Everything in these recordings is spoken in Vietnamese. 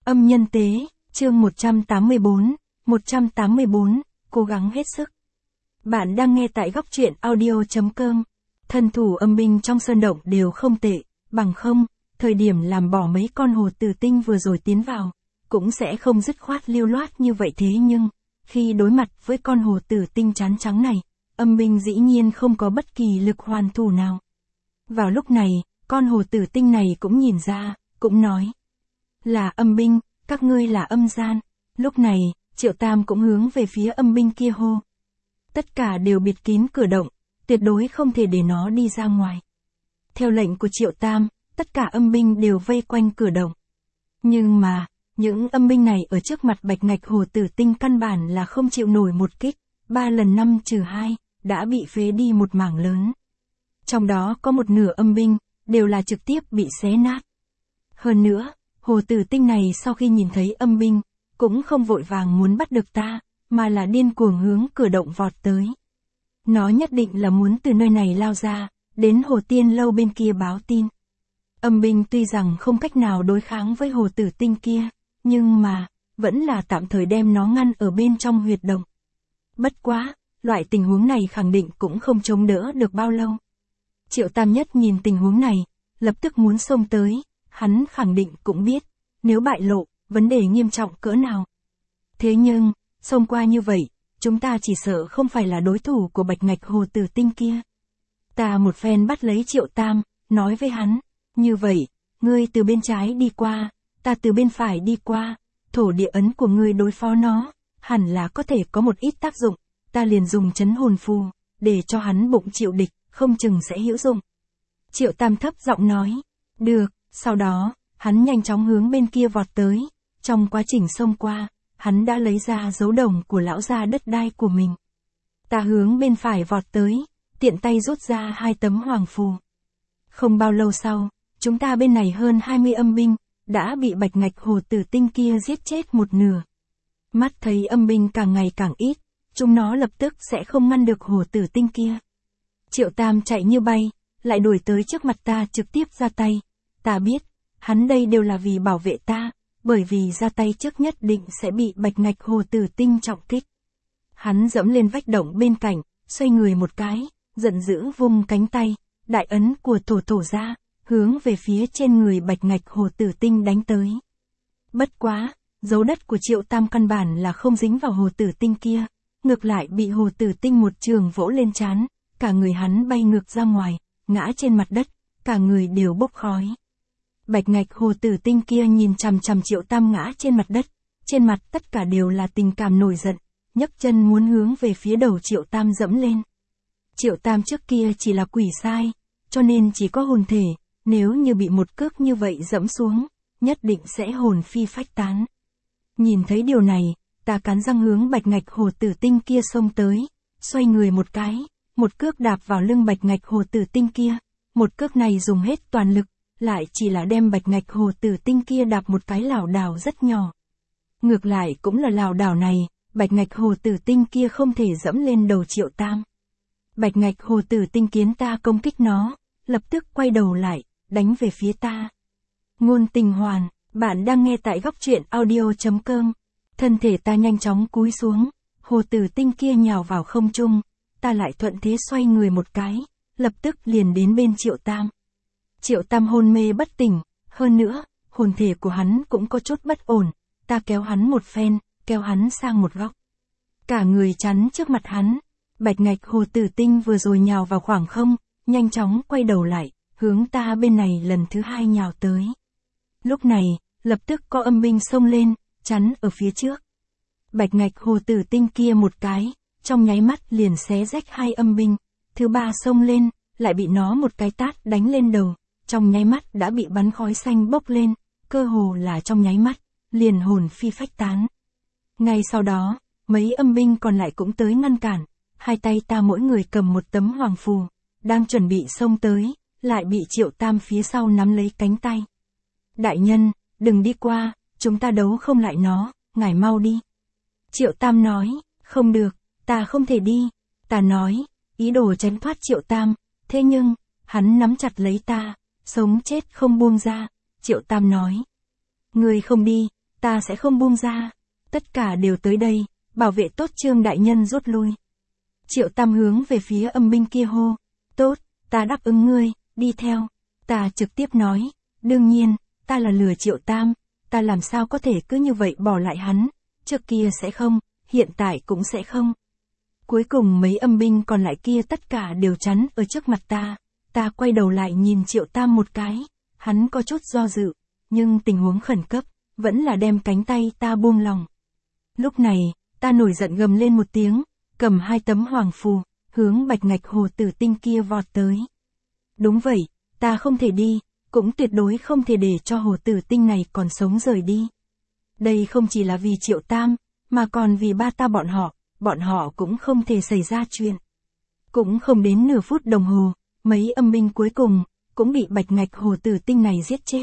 Âm nhân tế, chương 184, cố gắng hết sức. Bạn đang nghe tại góc truyện audio.com. Thân thủ âm binh trong sơn động đều không tệ, bằng không, thời điểm làm bỏ mấy con hồ tử tinh vừa rồi tiến vào, cũng sẽ không dứt khoát lưu loát như vậy thế nhưng, khi đối mặt với con hồ tử tinh chán trắng này, âm binh dĩ nhiên không có bất kỳ lực hoàn thủ nào. Vào lúc này, con hồ tử tinh này cũng nhìn ra, cũng nói. Là âm binh, các ngươi là âm gian. Lúc này, Triệu Tam cũng hướng về phía âm binh kia hô. Tất cả đều bịt kín cửa động, tuyệt đối không thể để nó đi ra ngoài. Theo lệnh của Triệu Tam, tất cả âm binh đều vây quanh cửa động. Nhưng mà, những âm binh này ở trước mặt bạch ngạch hồ tử tinh căn bản là không chịu nổi một kích, 3 lần 5-2, đã bị phế đi một mảng lớn. Trong đó có một nửa âm binh, đều là trực tiếp bị xé nát. Hơn nữa, hồ tử tinh này sau khi nhìn thấy âm binh, cũng không vội vàng muốn bắt được ta, mà là điên cuồng hướng cửa động vọt tới. Nó nhất định là muốn từ nơi này lao ra, đến hồ tiên lâu bên kia báo tin. Âm binh tuy rằng không cách nào đối kháng với hồ tử tinh kia, nhưng mà, vẫn là tạm thời đem nó ngăn ở bên trong huyệt động. Bất quá, loại tình huống này khẳng định cũng không chống đỡ được bao lâu. Triệu Tam Nhất nhìn tình huống này, lập tức muốn xông tới, hắn khẳng định cũng biết, nếu bại lộ, vấn đề nghiêm trọng cỡ nào. Thế nhưng, xông qua như vậy, chúng ta chỉ sợ không phải là đối thủ của bạch ngạch hồ tử tinh kia. Ta một phen bắt lấy Triệu Tam, nói với hắn, như vậy, ngươi từ bên trái đi qua, ta từ bên phải đi qua, thổ địa ấn của ngươi đối phó nó, hẳn là có thể có một ít tác dụng, ta liền dùng trấn hồn phù, để cho hắn bụng chịu địch, không chừng sẽ hữu dụng. Triệu Tam thấp giọng nói, được, sau đó, hắn nhanh chóng hướng bên kia vọt tới, trong quá trình xông qua, hắn đã lấy ra dấu đồng của lão gia đất đai của mình. Ta hướng bên phải vọt tới, tiện tay rút ra 2 tấm hoàng phù. Không bao lâu sau, chúng ta bên này hơn 20 âm binh, đã bị bạch ngạch hồ tử tinh kia giết chết một nửa. Mắt thấy âm binh càng ngày càng ít, chúng nó lập tức sẽ không ngăn được hồ tử tinh kia. Triệu Tam chạy như bay, lại đuổi tới trước mặt ta trực tiếp ra tay. Ta biết, hắn đây đều là vì bảo vệ ta, bởi vì ra tay trước nhất định sẽ bị bạch ngạch hồ tử tinh trọng kích. Hắn dẫm lên vách động bên cạnh, xoay người một cái, giận dữ vung cánh tay, đại ấn của thổ ra, hướng về phía trên người bạch ngạch hồ tử tinh đánh tới. Bất quá, dấu đất của Triệu Tam căn bản là không dính vào hồ tử tinh kia, ngược lại bị hồ tử tinh một trường vỗ lên trán, cả người hắn bay ngược ra ngoài, ngã trên mặt đất, cả người đều bốc khói. Bạch ngạch hồ tử tinh kia nhìn chằm chằm Triệu Tam ngã trên mặt đất, trên mặt tất cả đều là tình cảm nổi giận, nhấc chân muốn hướng về phía đầu Triệu Tam dẫm lên. Triệu Tam trước kia chỉ là quỷ sai, cho nên chỉ có hồn thể, nếu như bị một cước như vậy dẫm xuống, nhất định sẽ hồn phi phách tán. Nhìn thấy điều này, ta cắn răng hướng bạch ngạch hồ tử tinh kia xông tới, xoay người một cái, một cước đạp vào lưng bạch ngạch hồ tử tinh kia, một cước này dùng hết toàn lực, lại chỉ là đem bạch ngạch hồ tử tinh kia đạp một cái lảo đảo rất nhỏ. Ngược lại cũng là lảo đảo này, bạch ngạch hồ tử tinh kia không thể dẫm lên đầu Triệu Tam. Bạch ngạch hồ tử tinh kiến ta công kích nó, lập tức quay đầu lại, đánh về phía ta. Ngôn Tình Hoàn, bạn đang nghe tại góc truyện audio.com. Thân thể ta nhanh chóng cúi xuống, hồ tử tinh kia nhào vào không trung, ta lại thuận thế xoay người một cái, lập tức liền đến bên Triệu Tam. Triệu Tam hôn mê bất tỉnh, hơn nữa, hồn thể của hắn cũng có chút bất ổn, ta kéo hắn một phen, kéo hắn sang một góc. Cả người chắn trước mặt hắn, bạch ngạch hồ tử tinh vừa rồi nhào vào khoảng không, nhanh chóng quay đầu lại, hướng ta bên này lần thứ 2 nhào tới. Lúc này, lập tức có âm binh xông lên, chắn ở phía trước. Bạch ngạch hồ tử tinh kia một cái, trong nháy mắt liền xé rách 2 âm binh, thứ 3 xông lên, lại bị nó một cái tát đánh lên đầu, trong nháy mắt đã bị bắn khói xanh bốc lên, cơ hồ là trong nháy mắt, liền hồn phi phách tán. Ngay sau đó, mấy âm binh còn lại cũng tới ngăn cản, 2 tay ta mỗi người cầm một tấm hoàng phù, đang chuẩn bị xông tới, lại bị Triệu Tam phía sau nắm lấy cánh tay. Đại nhân, đừng đi qua, chúng ta đấu không lại nó, ngài mau đi. Triệu Tam nói, không được, ta không thể đi. Ta nói, ý đồ tránh thoát Triệu Tam, thế nhưng, hắn nắm chặt lấy ta, sống chết không buông ra. Triệu Tam nói, ngươi không đi, ta sẽ không buông ra. Tất cả đều tới đây, bảo vệ tốt Trương đại nhân rút lui. Triệu Tam hướng về phía âm binh kia hô, tốt, ta đáp ứng ngươi, đi theo. Ta trực tiếp nói, đương nhiên, ta là lừa Triệu Tam, ta làm sao có thể cứ như vậy bỏ lại hắn, trước kia sẽ không, hiện tại cũng sẽ không. Cuối cùng mấy âm binh còn lại kia tất cả đều chắn ở trước mặt ta quay đầu lại nhìn Triệu Tam một cái, hắn có chút do dự, nhưng tình huống khẩn cấp, vẫn là đem cánh tay ta buông lòng. Lúc này, ta nổi giận gầm lên một tiếng, cầm 2 tấm hoàng phù, hướng Bạch Ngạch Hồ Tử Tinh kia vọt tới. Đúng vậy, ta không thể đi, cũng tuyệt đối không thể để cho Hồ Tử Tinh này còn sống rời đi. Đây không chỉ là vì Triệu Tam, mà còn vì ba ta bọn họ cũng không thể xảy ra chuyện. Cũng không đến nửa phút đồng hồ, mấy âm binh cuối cùng, cũng bị Bạch Ngạch Hồ Tử Tinh này giết chết.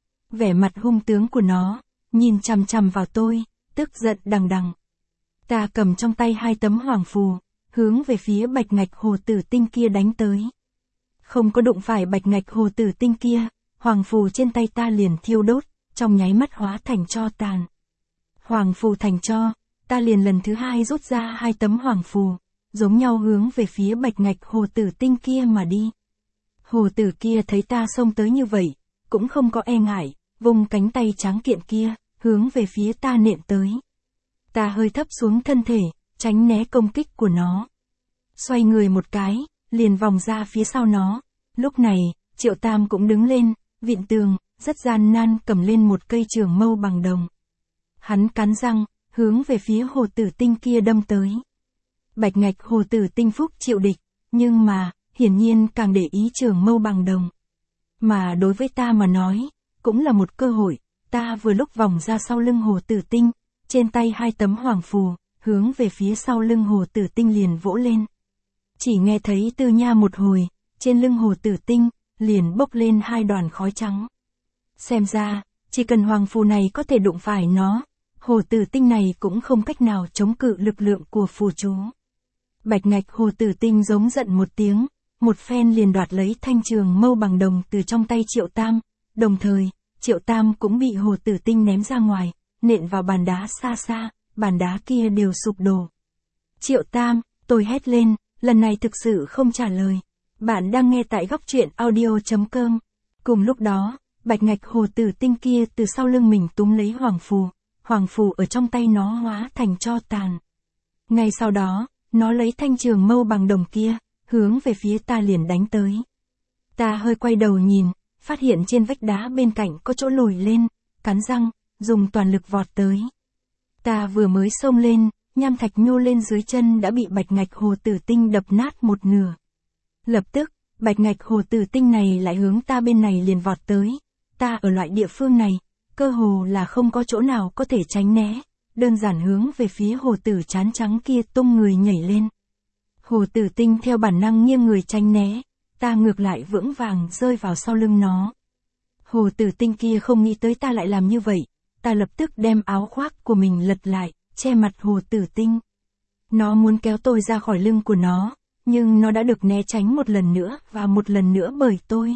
Vẻ mặt hung tướng của nó, nhìn chằm chằm vào tôi, tức giận đằng đằng. Ta cầm trong tay 2 tấm hoàng phù, hướng về phía Bạch Ngạch Hồ Tử Tinh kia đánh tới. Không có đụng phải Bạch Ngạch Hồ Tử Tinh kia, hoàng phù trên tay ta liền thiêu đốt, trong nháy mắt hóa thành tro tàn. Hoàng phù thành tro, ta liền lần thứ 2 rút ra 2 tấm hoàng phù, giống nhau hướng về phía Bạch Ngạch Hồ Tử Tinh kia mà đi. Hồ tử kia thấy ta xông tới như vậy, cũng không có e ngại, vung cánh tay tráng kiện kia, hướng về phía ta nện tới. Ta hơi thấp xuống thân thể, tránh né công kích của nó. Xoay người một cái, liền vòng ra phía sau nó. Lúc này, Triệu Tam cũng đứng lên, vịn tường, rất gian nan cầm lên một cây trường mâu bằng đồng. Hắn cắn răng, hướng về phía Hồ Tử Tinh kia đâm tới. Bạch Ngạch Hồ Tử Tinh phúc chịu địch, nhưng mà, hiển nhiên càng để ý trường mâu bằng đồng. Mà đối với ta mà nói, cũng là một cơ hội, ta vừa lúc vòng ra sau lưng Hồ Tử Tinh, trên tay 2 tấm hoàng phù, hướng về phía sau lưng Hồ Tử Tinh liền vỗ lên. Chỉ nghe thấy tư nha một hồi, trên lưng Hồ Tử Tinh, liền bốc lên 2 đoàn khói trắng. Xem ra, chỉ cần hoàng phù này có thể đụng phải nó, Hồ Tử Tinh này cũng không cách nào chống cự lực lượng của phù chú. Bạch Ngạch Hồ Tử Tinh giống giận một tiếng, một phen liền đoạt lấy thanh trường mâu bằng đồng từ trong tay Triệu Tam, đồng thời, Triệu Tam cũng bị Hồ Tử Tinh ném ra ngoài, nện vào bàn đá xa xa, bàn đá kia đều sụp đổ. Triệu Tam, tôi hét lên, lần này thực sự không trả lời. Bạn đang nghe tại góc truyện audio.com. Cùng lúc đó, Bạch Ngạch Hồ Tử Tinh kia từ sau lưng mình túm lấy hoàng phù ở trong tay nó hóa thành tro tàn. Ngay sau đó, nó lấy thanh trường mâu bằng đồng kia, hướng về phía ta liền đánh tới. Ta hơi quay đầu nhìn, phát hiện trên vách đá bên cạnh có chỗ lồi lên, cắn răng, dùng toàn lực vọt tới. Ta vừa mới xông lên, nham thạch nhô lên dưới chân đã bị Bạch Ngạch Hồ Tử Tinh đập nát một nửa. Lập tức, Bạch Ngạch Hồ Tử Tinh này lại hướng ta bên này liền vọt tới. Ta ở loại địa phương này, cơ hồ là không có chỗ nào có thể tránh né, đơn giản hướng về phía Hồ Tử chán trắng kia tung người nhảy lên. Hồ Tử Tinh theo bản năng nghiêng người tránh né, ta ngược lại vững vàng rơi vào sau lưng nó. Hồ Tử Tinh kia không nghĩ tới ta lại làm như vậy, ta lập tức đem áo khoác của mình lật lại, che mặt Hồ Tử Tinh. Nó muốn kéo tôi ra khỏi lưng của nó, nhưng nó đã được né tránh một lần nữa và một lần nữa bởi tôi.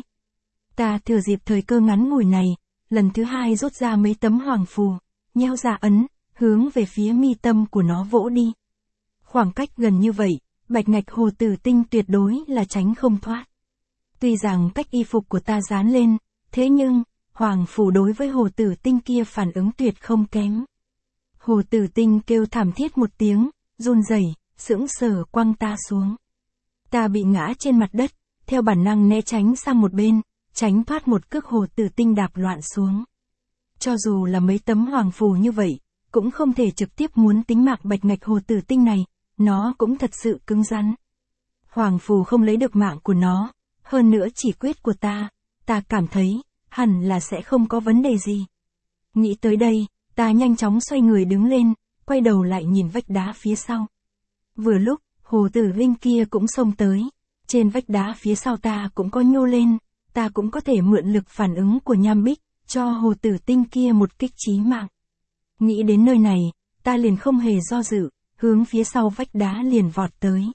Ta thừa dịp thời cơ ngắn ngủi này, lần thứ 2 rút ra mấy tấm hoàng phù, nheo ra ấn, hướng về phía mi tâm của nó vỗ đi. Khoảng cách gần như vậy, Bạch Ngạch Hồ Tử Tinh tuyệt đối là tránh không thoát. Tuy rằng cách y phục của ta dán lên, thế nhưng, hoàng phù đối với Hồ Tử Tinh kia phản ứng tuyệt không kém. Hồ Tử Tinh kêu thảm thiết một tiếng, run rẩy, sững sờ quăng ta xuống. Ta bị ngã trên mặt đất, theo bản năng né tránh sang một bên, tránh thoát một cước Hồ Tử Tinh đạp loạn xuống. Cho dù là mấy tấm hoàng phù như vậy, cũng không thể trực tiếp muốn tính mạng Bạch Ngạch Hồ Tử Tinh này, nó cũng thật sự cứng rắn. Hoàng phù không lấy được mạng của nó, hơn nữa chỉ quyết của ta cảm thấy, hẳn là sẽ không có vấn đề gì. Nghĩ tới đây, ta nhanh chóng xoay người đứng lên, quay đầu lại nhìn vách đá phía sau. Vừa lúc, Hồ Tử Linh kia cũng xông tới, trên vách đá phía sau ta cũng có nhô lên, ta cũng có thể mượn lực phản ứng của nham bích, cho Hồ Tử Tinh kia một kích chí mạng. Nghĩ đến nơi này, ta liền không hề do dự, hướng phía sau vách đá liền vọt tới.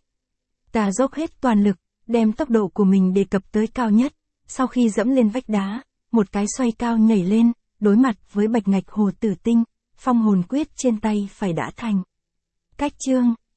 Ta dốc hết toàn lực, đem tốc độ của mình đề cập tới cao nhất, sau khi dẫm lên vách đá, một cái xoay cao nhảy lên, đối mặt với bạch ngạch hồ tử tinh, phong hồn quyết trên tay phải đã thành. Cách chương